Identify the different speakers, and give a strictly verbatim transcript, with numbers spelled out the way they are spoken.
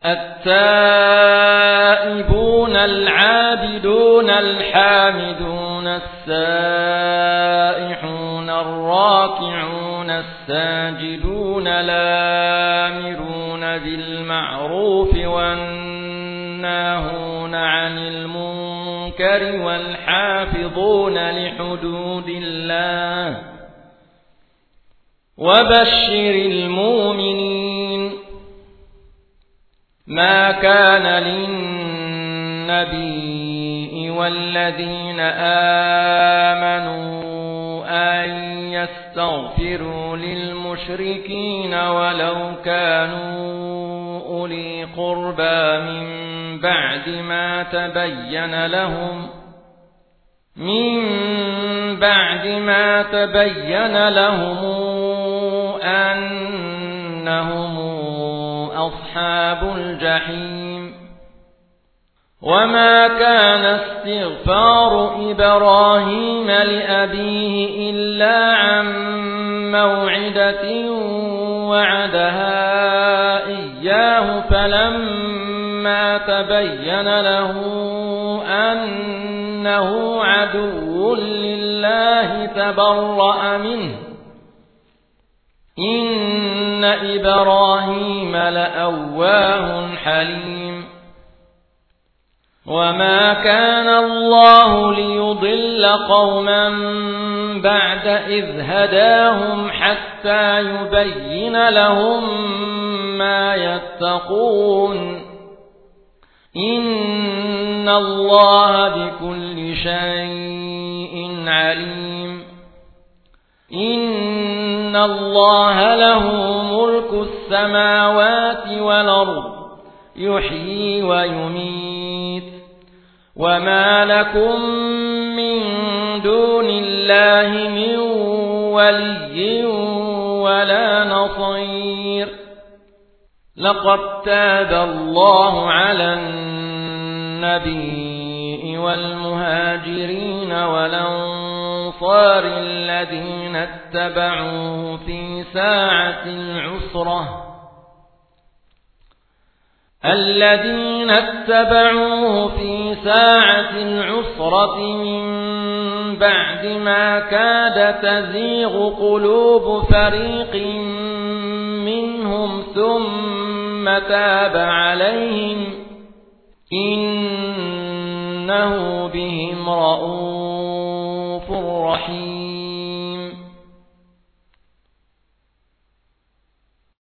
Speaker 1: التائبون العابدون الحامدون السائحون الراكعون الساجدون الآمرون بالمعروف والناهون عن المنكر والحافظون لحدود الله وبشر المؤمنين. ما كان للنبي والذين آمنوا أن يستغفروا للمشركين ولو كانوا أولي قربى من بعد ما تبين لهم من بعد ما تبين لهم أنهم أصحاب الجحيم. وما كان استغفار إبراهيم لأبيه إلا عن موعدة وعدها إياه فلما تبين له أنه عدو لله تبرأ منه إن إبراهيم لأواه حليم. وما كان الله ليضل قوما بعد إذ هداهم حتى يبين لهم ما يتقون إن الله بكل شيء عليم. إن الله له ملك السماوات والأرض يحيي ويميت. وما لكم من دون الله من ولي ولا نصير. لقد تاب الله على النبي والمهاجرين والأنصار الذين اتبعوه في ساعة العسرة الذين اتبعوه في ساعة العسرة من بعد ما كاد تزيغ قلوب فريق منهم ثم تاب عليهم إنه بهم رؤوف